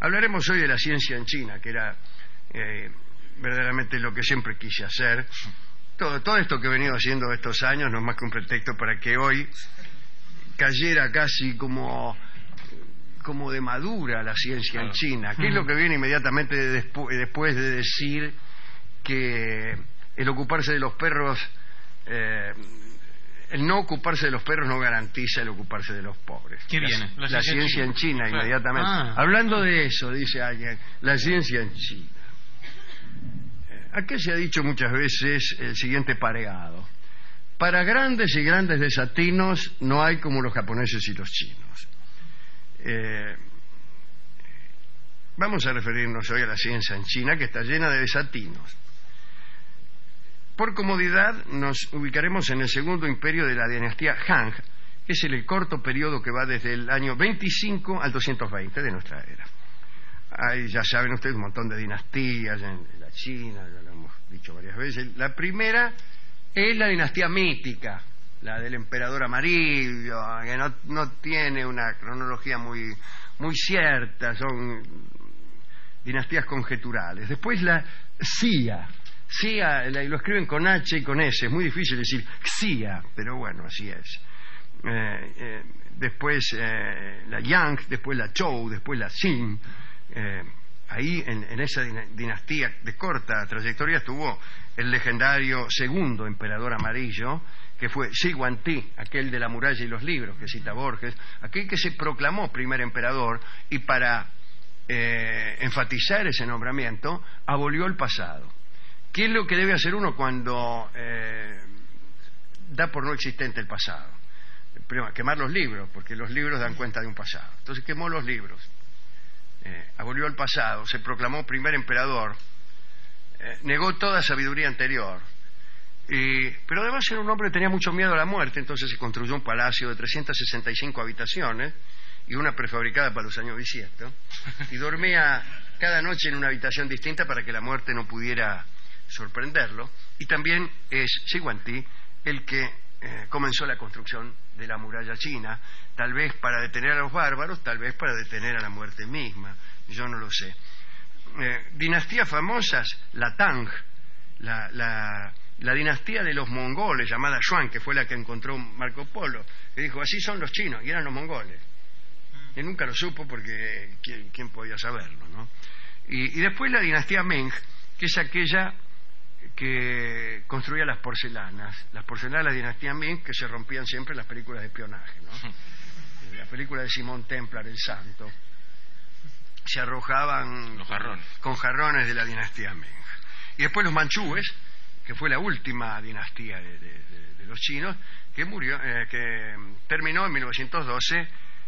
Hablaremos hoy de la ciencia en China, que era verdaderamente lo que siempre quise hacer. Todo esto que he venido haciendo estos años no es más que un pretexto para que hoy cayera casi como de madura la ciencia en China, que es lo que viene inmediatamente después de decir que el ocuparse de los perros, el no ocuparse de los perros no garantiza el ocuparse de los pobres. ¿Qué viene? La ciencia en China, claro. Inmediatamente. Hablando de eso, dice alguien, la ciencia en China. Aquí se ha dicho muchas veces el siguiente pareado: para grandes y grandes desatinos no hay como los japoneses y los chinos. Vamos a referirnos hoy a la ciencia en China, que está llena de desatinos. Por comodidad nos ubicaremos en el segundo imperio de la dinastía Han, que es el corto periodo que va desde el año 25 al 220 de nuestra era. Hay, ya saben ustedes, un montón de dinastías en la China, ya lo hemos dicho varias veces. La primera es la dinastía mítica, la del emperador amarillo, que no tiene una cronología muy cierta, son dinastías conjeturales. Después la Xia, lo escriben con H y con S, es muy difícil decir Xia, pero bueno, así es. Después la Yang, después la Zhou, después la Qin. Ahí en esa dinastía de corta trayectoria estuvo el legendario segundo emperador amarillo, que fue Shi Huangdi, aquel de la muralla y los libros que cita Borges, aquel que se proclamó primer emperador y para enfatizar ese nombramiento abolió el pasado. ¿Qué es lo que debe hacer uno cuando da por no existente el pasado? Primero, quemar los libros, porque los libros dan cuenta de un pasado. Entonces quemó los libros, abolió el pasado, se proclamó primer emperador, negó toda sabiduría anterior, pero además era un hombre que tenía mucho miedo a la muerte. Entonces se construyó un palacio de 365 habitaciones y una prefabricada para los años bisiestos, y dormía cada noche en una habitación distinta para que la muerte no pudiera sorprenderlo. Y también es Shi Huangdi el que comenzó la construcción de la muralla china, tal vez para detener a los bárbaros, tal vez para detener a la muerte misma, yo no lo sé. Dinastías famosas, la Tang, la dinastía de los mongoles llamada Yuan, que fue la que encontró Marco Polo, que dijo así son los chinos, y eran los mongoles. Él nunca lo supo porque ¿quién podía saberlo, no? Y después la dinastía Ming, que es aquella que construía las porcelanas de la dinastía Ming, que se rompían siempre en las películas de espionaje, ¿no? La película de Simón Templar, El Santo, se arrojaban con jarrones de la dinastía Ming. Y después los manchúes, que fue la última dinastía de los chinos, que murió, que terminó en 1912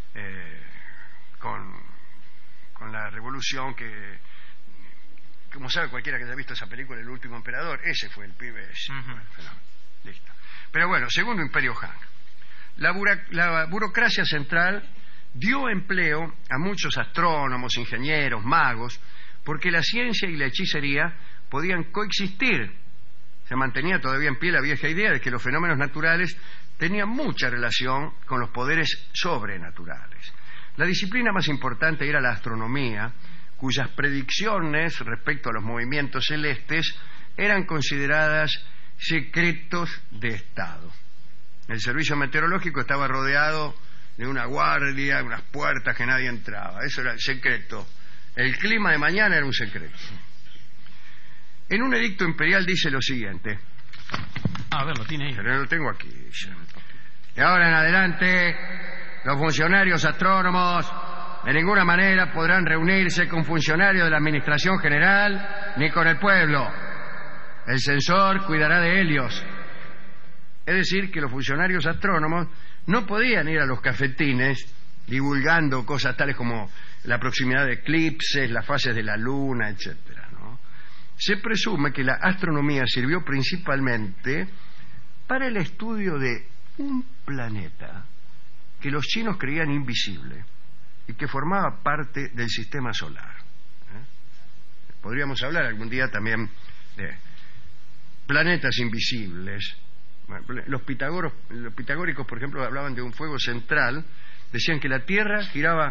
con la revolución que, como sabe cualquiera que haya visto esa película, El último emperador, ese fue el pibe ese. Bueno, listo. Pero bueno, segundo imperio Han. La burocracia central dio empleo a muchos astrónomos, ingenieros, magos, porque la ciencia y la hechicería podían coexistir. Se mantenía todavía en pie la vieja idea de que los fenómenos naturales tenían mucha relación con los poderes sobrenaturales. La disciplina más importante era la astronomía, cuyas predicciones respecto a los movimientos celestes eran consideradas secretos de Estado. El servicio meteorológico estaba rodeado de una guardia, unas puertas que nadie entraba. Eso era el secreto. El clima de mañana era un secreto. En un edicto imperial dice lo siguiente. A ver, lo tiene ahí. Pero lo tengo aquí. De ahora en adelante, los funcionarios astrónomos de ninguna manera podrán reunirse con funcionarios de la Administración General ni con el pueblo. El censor cuidará de ellos. Es decir, que los funcionarios astrónomos no podían ir a los cafetines divulgando cosas tales como la proximidad de eclipses, las fases de la luna, etcétera, ¿no? Se presume que la astronomía sirvió principalmente para el estudio de un planeta que los chinos creían invisible y que formaba parte del sistema solar. Podríamos hablar algún día también de planetas invisibles. Los pitagóricos, por ejemplo, hablaban de un fuego central, decían que la Tierra giraba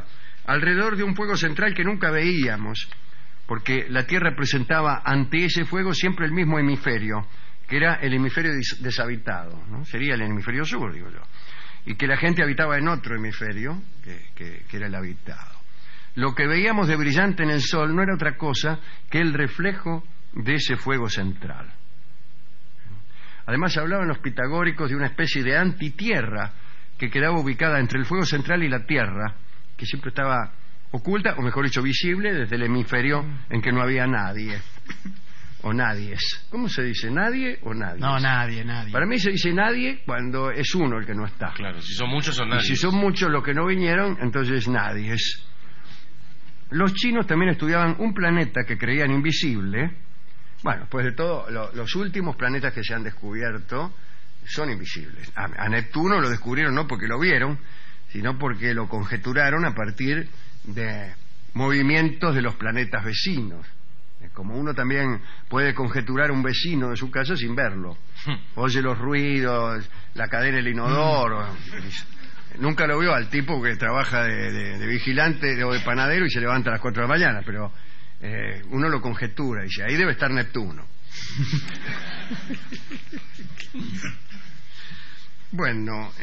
alrededor de un fuego central que nunca veíamos, porque la Tierra presentaba ante ese fuego siempre el mismo hemisferio, que era el hemisferio deshabitado, ¿no? Sería el hemisferio sur, digo yo, y que la gente habitaba en otro hemisferio, que era el habitado. Lo que veíamos de brillante en el Sol no era otra cosa que el reflejo de ese fuego central. Además hablaban los pitagóricos de una especie de antitierra que quedaba ubicada entre el fuego central y la Tierra, que siempre estaba oculta, o mejor dicho, visible desde el hemisferio en que no había nadie. O nadies. ¿Cómo se dice? ¿Nadie o nadie? No, nadie. Para mí se dice nadie cuando es uno el que no está. Claro, si son muchos son nadie. Y si son muchos los que no vinieron, entonces nadies. Los chinos también estudiaban un planeta que creían invisible. Bueno, pues de todo, los últimos planetas que se han descubierto son invisibles. A Neptuno lo descubrieron no porque lo vieron, sino porque lo conjeturaron a partir de movimientos de los planetas vecinos. Como uno también puede conjeturar un vecino de su casa sin verlo. Oye los ruidos, la cadena del inodoro. Nunca lo vio al tipo que trabaja de vigilante o de panadero y se levanta a las 4 de la mañana, pero uno lo conjetura y dice, ahí debe estar Neptuno. Bueno,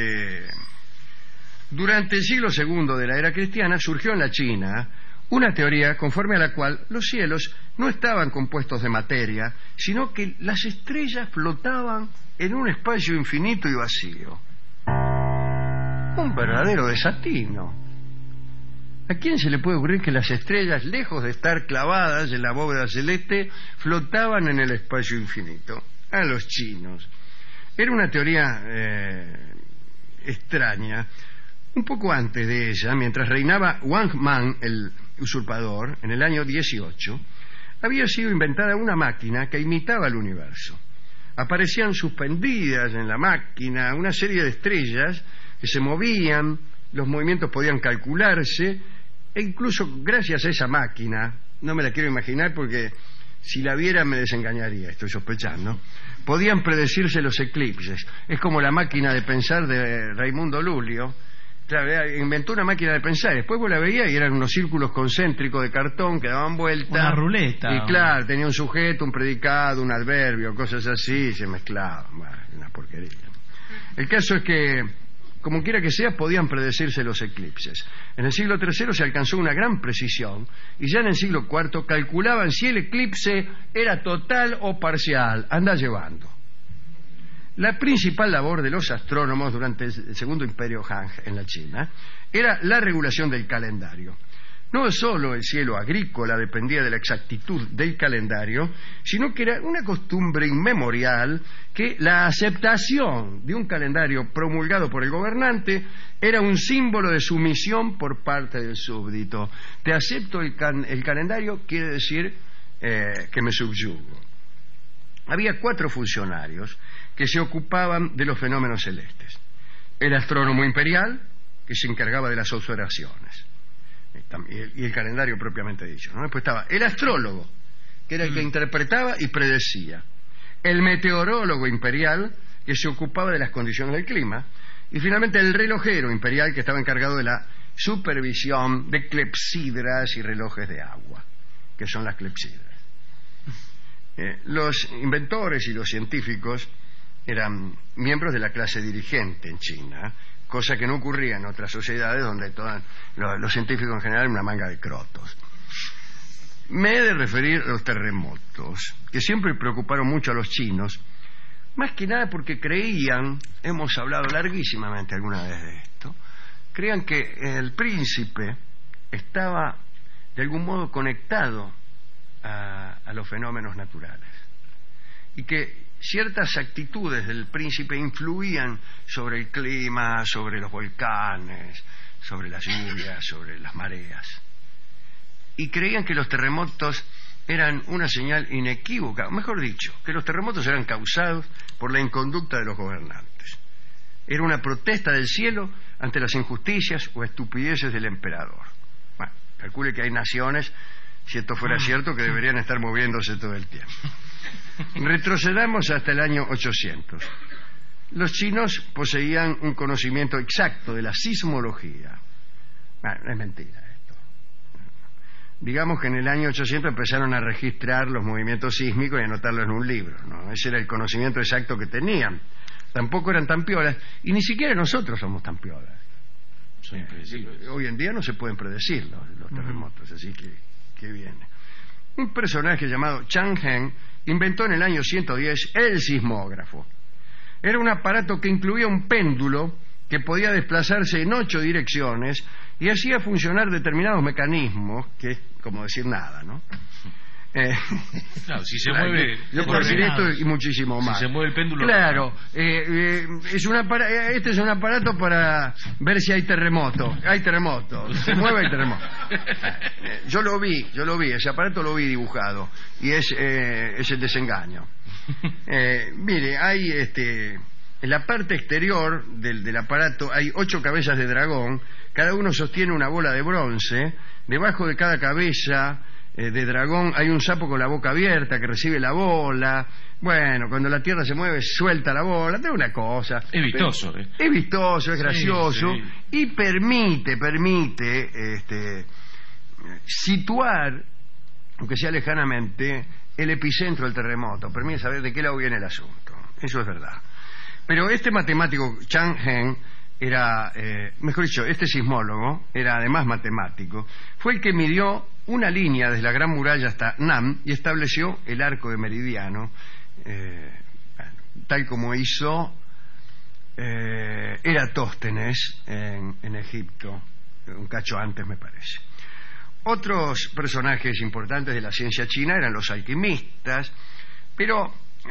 durante el siglo II de la era cristiana surgió en la China una teoría conforme a la cual los cielos no estaban compuestos de materia, sino que las estrellas flotaban en un espacio infinito y vacío. Un verdadero desatino. ¿A quién se le puede ocurrir que las estrellas, lejos de estar clavadas en la bóveda celeste, flotaban en el espacio infinito? A los chinos. Era una teoría extraña. Un poco antes de ella, mientras reinaba Wang Mang, el usurpador, en el año 18, había sido inventada una máquina que imitaba el universo. Aparecían suspendidas en la máquina una serie de estrellas que se movían, los movimientos podían calcularse, e incluso gracias a esa máquina, no me la quiero imaginar porque si la viera me desengañaría, estoy sospechando, podían predecirse los eclipses. Es como la máquina de pensar de Raimundo Lulio. Claro, inventó una máquina de pensar, después vos la veías y eran unos círculos concéntricos de cartón que daban vuelta. Una ruleta. Y claro, tenía un sujeto, un predicado, un adverbio, cosas así, y se mezclaban. Bueno, una porquería. El caso es que, como quiera que sea, podían predecirse los eclipses. En el siglo III se alcanzó una gran precisión y ya en el siglo IV calculaban si el eclipse era total o parcial. Anda llevando. La principal labor de los astrónomos durante el Segundo Imperio Han en la China era la regulación del calendario. No solo el cielo agrícola dependía de la exactitud del calendario, sino que era una costumbre inmemorial que la aceptación de un calendario promulgado por el gobernante era un símbolo de sumisión por parte del súbdito. Te acepto el calendario quiere decir que me subyugo. Había 4 funcionarios que se ocupaban de los fenómenos celestes. El astrónomo imperial, que se encargaba de las observaciones, y el calendario propiamente dicho, ¿no? Después estaba el astrólogo, que era el que interpretaba y predecía. El meteorólogo imperial, que se ocupaba de las condiciones del clima. Y finalmente el relojero imperial, que estaba encargado de la supervisión de clepsidras y relojes de agua, que son las clepsidras. Los inventores y los científicos eran miembros de la clase dirigente en China, cosa que no ocurría en otras sociedades donde los científicos en general eran una manga de crotos. Me he de referir a los terremotos, que siempre preocuparon mucho a los chinos, más que nada porque creían, hemos hablado larguísimamente alguna vez de esto, creían que el príncipe estaba de algún modo conectado a los fenómenos naturales y que ciertas actitudes del príncipe influían sobre el clima, sobre los volcanes, sobre las lluvias, sobre las mareas, y creían que los terremotos eran una señal inequívoca, o mejor dicho, que los terremotos eran causados por la inconducta de los gobernantes. Era una protesta del cielo ante las injusticias o estupideces del emperador. Bueno, calcule que hay naciones, si esto fuera cierto, que deberían estar moviéndose todo el tiempo. Retrocedamos hasta el año 800. Los chinos poseían un conocimiento exacto de la sismología. Bueno, es mentira esto. Digamos que en el año 800 empezaron a registrar los movimientos sísmicos y anotarlos en un libro, ¿no? Ese era el conocimiento exacto que tenían. Tampoco eran tan piolas, y ni siquiera nosotros somos tan piolas. Son impredecibles. Hoy en día no se pueden predecir los terremotos, así que viene. Un personaje llamado Chang Heng inventó en el año 110 el sismógrafo. Era un aparato que incluía un péndulo que podía desplazarse en 8 direcciones y hacía funcionar determinados mecanismos, que es como decir nada, ¿no? Claro, si se mueve... Yo puedo decir esto y muchísimo más. Si se mueve el péndulo... Claro, este es un aparato para ver si hay terremoto. Hay terremoto, se mueve el terremoto. Yo lo vi, ese aparato lo vi dibujado, y es el desengaño. Mire, hay en la parte exterior del aparato hay 8 cabezas de dragón, cada uno sostiene una bola de bronce, debajo de cada cabeza de dragón hay un sapo con la boca abierta que recibe la bola. Bueno, cuando la tierra se mueve suelta la bola, es una cosa. Es vistoso, Es vistoso, es gracioso, sí. y permite situar, aunque sea lejanamente, el epicentro del terremoto, permite saber de qué lado viene el asunto. Eso es verdad. Pero este matemático Chang Heng era, mejor dicho, este sismólogo era además matemático, fue el que midió una línea desde la Gran Muralla hasta Nam y estableció el arco de meridiano, tal como hizo Eratóstenes en Egipto, un cacho antes me parece. Otros personajes importantes de la ciencia china eran los alquimistas, pero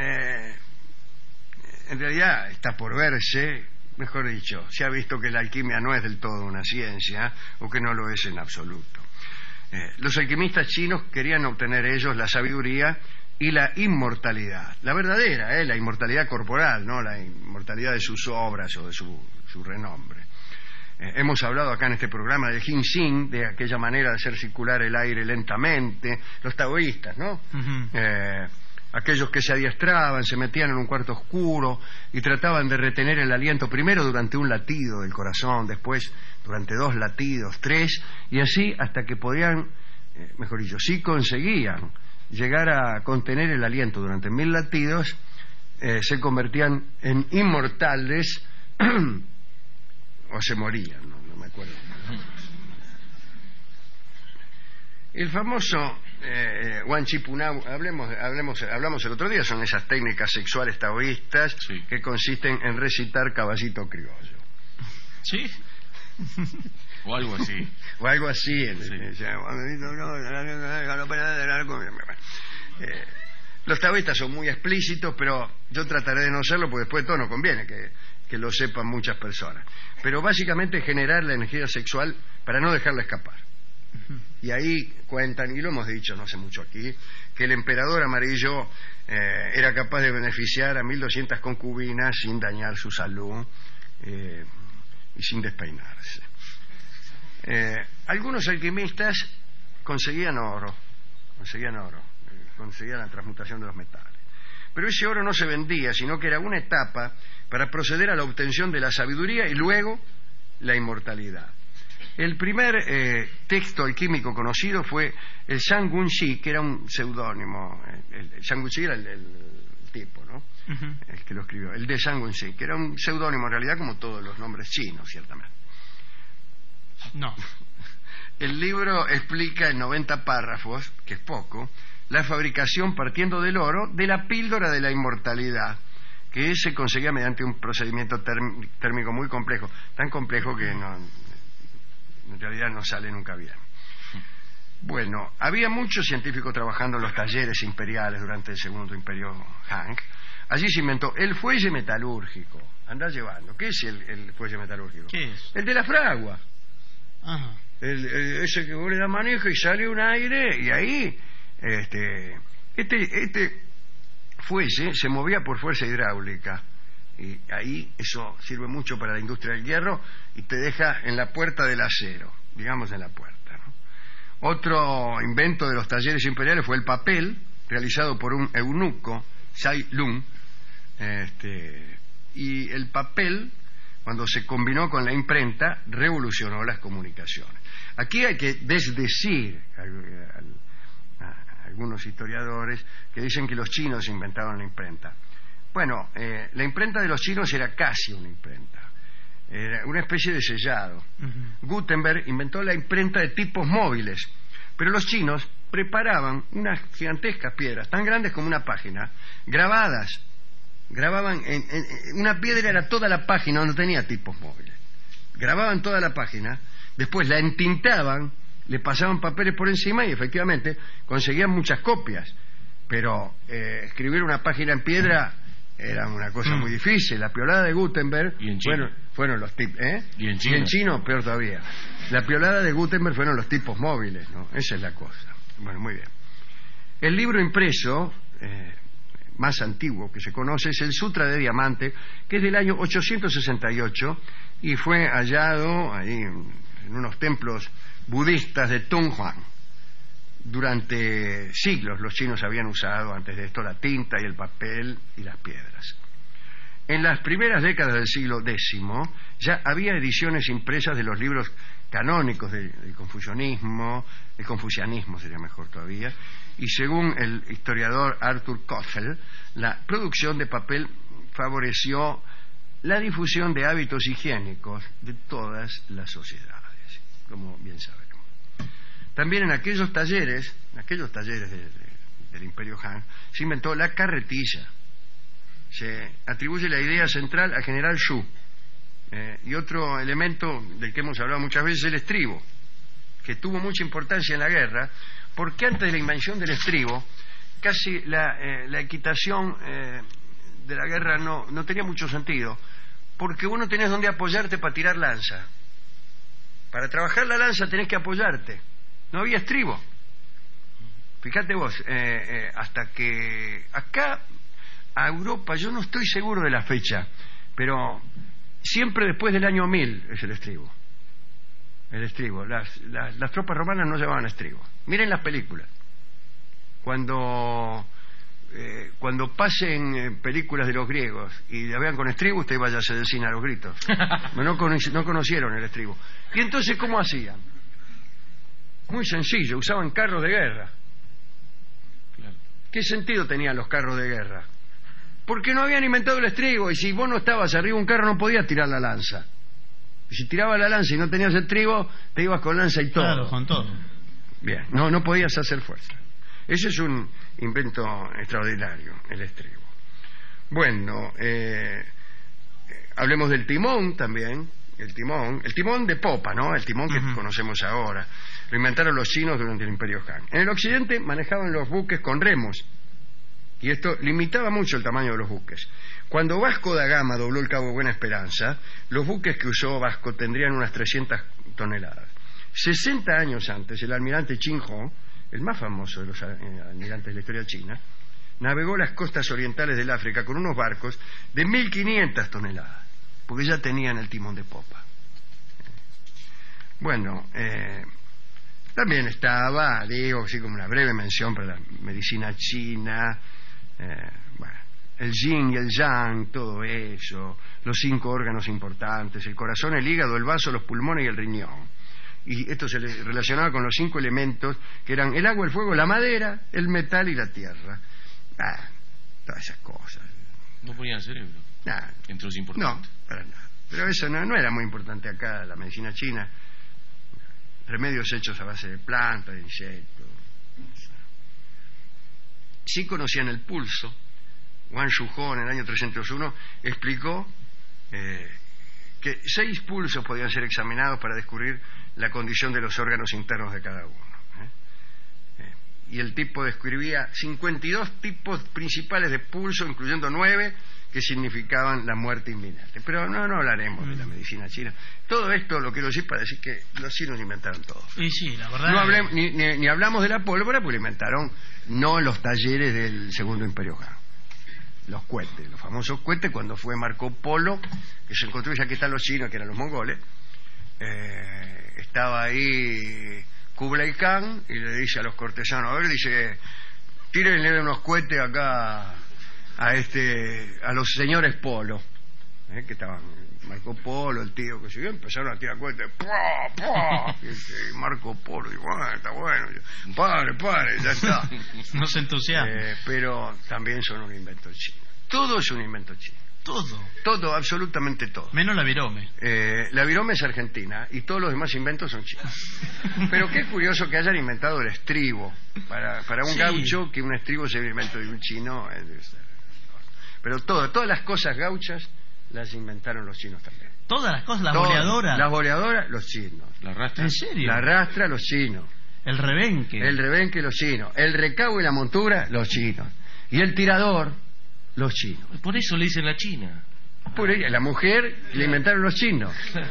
en realidad está por verse, mejor dicho, se ha visto que la alquimia no es del todo una ciencia, o que no lo es en absoluto. Los alquimistas chinos querían obtener ellos la sabiduría y la inmortalidad, la verdadera, la inmortalidad corporal, no la inmortalidad de sus obras o de su renombre. Hemos hablado acá en este programa del ginseng, de aquella manera de hacer circular el aire lentamente, los taoístas, ¿no? Aquellos que se adiestraban, se metían en un cuarto oscuro y trataban de retener el aliento primero durante un latido del corazón, después durante 2 latidos, 3, y así hasta que podían, mejor dicho, si conseguían llegar a contener el aliento durante 1000 latidos, se convertían en inmortales o se morían, no me acuerdo. El famoso Wan Chi Punao, hablamos el otro día, son esas técnicas sexuales taoístas, sí, que consisten en recitar caballito criollo. ¿Sí? O algo así. O algo así. Sí. Los taoístas son muy explícitos, pero yo trataré de no serlo, porque después de todo no conviene que lo sepan muchas personas. Pero básicamente generar la energía sexual para no dejarla escapar. Y ahí cuentan, y lo hemos dicho no hace mucho aquí, que el emperador amarillo era capaz de beneficiar a 1200 concubinas sin dañar su salud y sin despeinarse. Algunos alquimistas conseguían oro, conseguían la transmutación de los metales. Pero ese oro no se vendía, sino que era una etapa para proceder a la obtención de la sabiduría y luego la inmortalidad. El primer texto alquímico conocido fue el Shangguan-shi, que era un seudónimo. El Shangguan-shi era el tipo, ¿no? El que lo escribió. El de Shangguan-shi, que era un seudónimo en realidad, como todos los nombres chinos, ciertamente. No. El libro explica en 90 párrafos, que es poco, la fabricación partiendo del oro de la píldora de la inmortalidad, que se conseguía mediante un procedimiento térmico muy complejo, tan complejo que en realidad no sale nunca bien. Bueno, había muchos científicos trabajando en los talleres imperiales durante el segundo imperio Han. Allí se inventó el fuelle metalúrgico. Andá llevando. ¿Qué es el fuelle metalúrgico? ¿Qué es? El de la fragua. Ajá. Ese que vos le das manejo y sale un aire, y ahí este fuelle se movía por fuerza hidráulica. Y ahí eso sirve mucho para la industria del hierro y te deja en la puerta del acero, digamos en la puerta, ¿no? Otro invento de los talleres imperiales fue el papel, realizado por un eunuco, Sai Lung, y el papel cuando se combinó con la imprenta, revolucionó las comunicaciones. Aquí hay que desdecir a algunos historiadores que dicen que los chinos inventaron la imprenta. Bueno, la imprenta de los chinos era casi una imprenta, era una especie de sellado. Gutenberg inventó la imprenta de tipos móviles, pero los chinos preparaban unas gigantescas piedras, tan grandes como una página, grababan una piedra era toda la página, no tenía tipos móviles. Grababan toda la página, después la entintaban, le pasaban papeles por encima y efectivamente conseguían muchas copias. Pero escribir una página en piedra era una cosa muy difícil. La piolada de Gutenberg fueron los tipos, y en chino peor todavía. La piolada de Gutenberg fueron los tipos móviles, ¿no? Esa es la cosa. Bueno, muy bien. El libro impreso más antiguo que se conoce es el Sutra de Diamante, que es del año 868 y fue hallado ahí en unos templos budistas de Tonghuan. Durante siglos los chinos habían usado antes de esto la tinta y el papel y las piedras. En las primeras décadas del siglo X ya había ediciones impresas de los libros canónicos del confucianismo sería mejor todavía, y según el historiador Arthur Koestler, la producción de papel favoreció la difusión de hábitos higiénicos de todas las sociedades, como bien sabemos. También en aquellos talleres del Imperio Han, se inventó la carretilla. Se atribuye la idea central al general Xu. Y otro elemento del que hemos hablado muchas veces es el estribo, que tuvo mucha importancia en la guerra, porque antes de la invención del estribo, casi la equitación de la guerra no tenía mucho sentido, porque vos no tenés dónde apoyarte para tirar lanza. Para trabajar la lanza tenés que apoyarte. No había estribo. Fíjate vos, hasta que acá a Europa, yo no estoy seguro de la fecha, pero siempre después del año 1000 es el estribo. El estribo. Las tropas romanas no llevaban estribo. Miren las películas. Cuando pasen películas de los griegos y la vean con estribo, usted váyase del cine a los gritos. No conocieron el estribo. ¿Y entonces cómo hacían? Muy sencillo, usaban carros de guerra. ¿Qué sentido tenían los carros de guerra? Porque no habían inventado el estribo, y si vos no estabas arriba de un carro no podías tirar la lanza. Y si tirabas la lanza y no tenías estribo, te ibas con lanza y todo. Claro, con todo. Bien, no podías hacer fuerza. Ese es un invento extraordinario, el estribo. Bueno, hablemos del timón también. El timón de popa, ¿no? El timón que conocemos ahora. Lo inventaron los chinos durante el Imperio Han. En el occidente manejaban los buques con remos, y esto limitaba mucho el tamaño de los buques. Cuando Vasco da Gama dobló el Cabo Buena Esperanza, los buques que usó Vasco tendrían unas 300 toneladas. 60 años antes, el almirante Qin Ho, el más famoso de los almirantes de la historia china, navegó las costas orientales del África con unos barcos de 1500 toneladas, porque ya tenían el timón de popa. Bueno, también estaba, así como una breve mención para la medicina china, el yin y el yang, todo eso, los 5 órganos importantes, el corazón, el hígado, el vaso, los pulmones y el riñón. Y esto se le relacionaba con los 5 elementos que eran el agua, el fuego, la madera, el metal y la tierra. Todas esas cosas. No ponían cerebro. Entre los importantes. No, para nada. Pero eso no era muy importante acá, la medicina china. Remedios hechos a base de plantas, de insectos. Sí conocían el pulso. Wang Shuho en el año 301 explicó que 6 pulsos podían ser examinados para descubrir la condición de los órganos internos de cada uno. Y el tipo describía 52 tipos principales de pulso, incluyendo 9 que significaban la muerte inminente. Pero no hablaremos de la medicina china. Todo esto lo quiero decir para decir que los chinos inventaron todo. Y sí, la verdad. No hablemos, ni hablamos de la pólvora, porque la inventaron no en los talleres del Segundo Imperio Han. Los cohetes, los famosos cohetes, cuando fue Marco Polo, que se encontró, ya que están los chinos, que eran los mongoles, estaba ahí Kublai Khan y le dice a los cortesanos, a ver, dice, tírenle unos cohetes acá a los señores Polo, que estaban Marco Polo, el tío que siguió, empezaron a tirar cuentas, Marco Polo, y bueno, está bueno, padre, ya está. No se entusiasma. Pero también son un invento chino. Todo es un invento chino. Todo, absolutamente todo. Menos la virome. La virome es argentina y todos los demás inventos son chinos. Pero qué curioso que hayan inventado el estribo. Para un gaucho, que un estribo sea un invento de un chino. Pero todas las cosas gauchas las inventaron los chinos también. Todas las cosas, boleadoras. Las boleadoras, los chinos. ¿La rastra? ¿En serio? La rastra, los chinos. El rebenque, los chinos. El recabo y la montura, los chinos. Y el tirador, los chinos. Por eso le dicen la China. Por ella, la mujer le inventaron los chinos.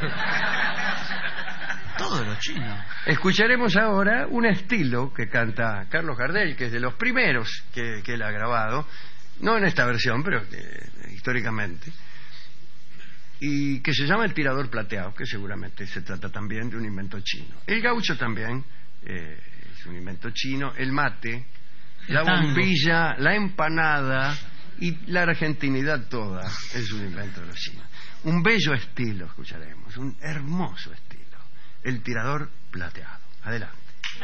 Todos los chinos. Escucharemos ahora un estilo que canta Carlos Gardel, que es de los primeros que él ha grabado, no en esta versión, pero históricamente, y que se llama El Tirador Plateado, que seguramente se trata también de un invento chino. El gaucho también es un invento chino, el mate, la bombilla, la empanada y la argentinidad toda es un invento de los chinos. Un bello estilo escucharemos, un hermoso estilo, El Tirador Plateado. Adelante.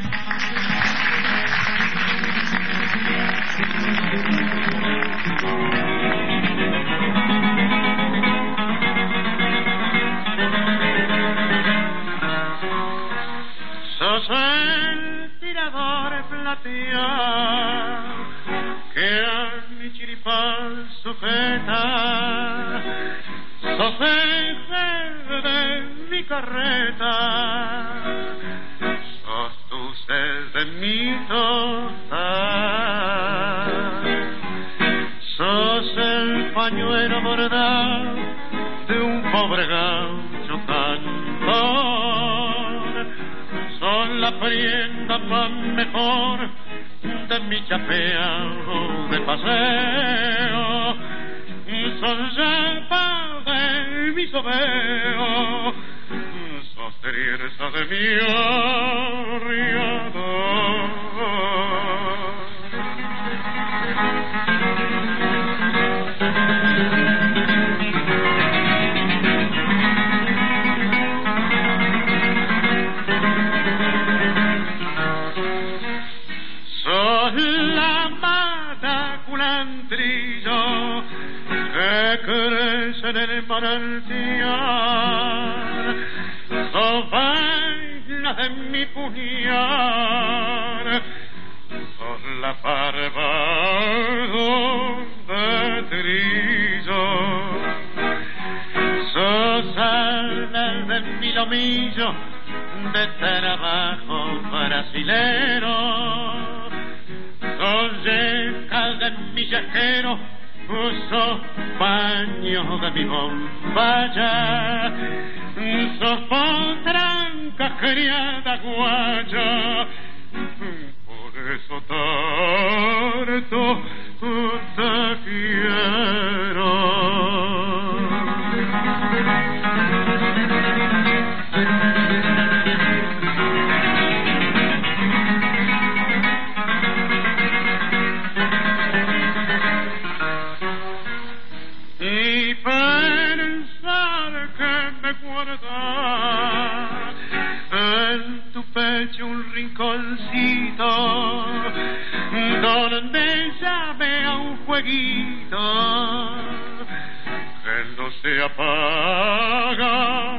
Sos el tirador plateado que a mi chiripán sujeta, sos el jefe de mi carreta, sos tu sed de mi tostar, sos el pañuelo bordado de un pobre gaucho cantor, son la prenda más mejor de mi chapeo de paseo, son llamas de mi sobeo, sos trierza de mi arriador. Sos la mata culantrillo que crece en el manantial, sos vaina de mi puñal, sos la barba de trillo, sos alma de mi lomillo de trabajo brasilero, sos yeca de mi yajero, sos paño de mi bombaya, sos potranca criada guaya, por eso tanto te quiero. Y pensar que me guardas en tu pecho un rinconcito donde llame a un jueguito que no se apaga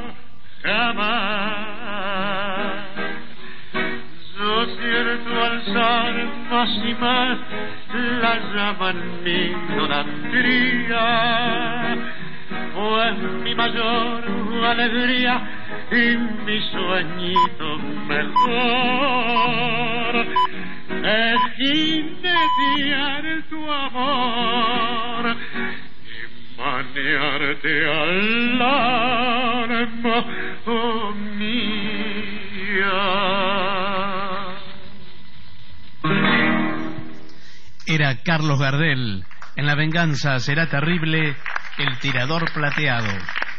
jamás. Yo cierto alzar más y más la llama en mi idolatría, pues mi mayor alegría y mi sueñito mejor es jinetear tu amor y manearte al alma, oh mía. Era Carlos Gardel, en La venganza será terrible, El Tirador Plateado.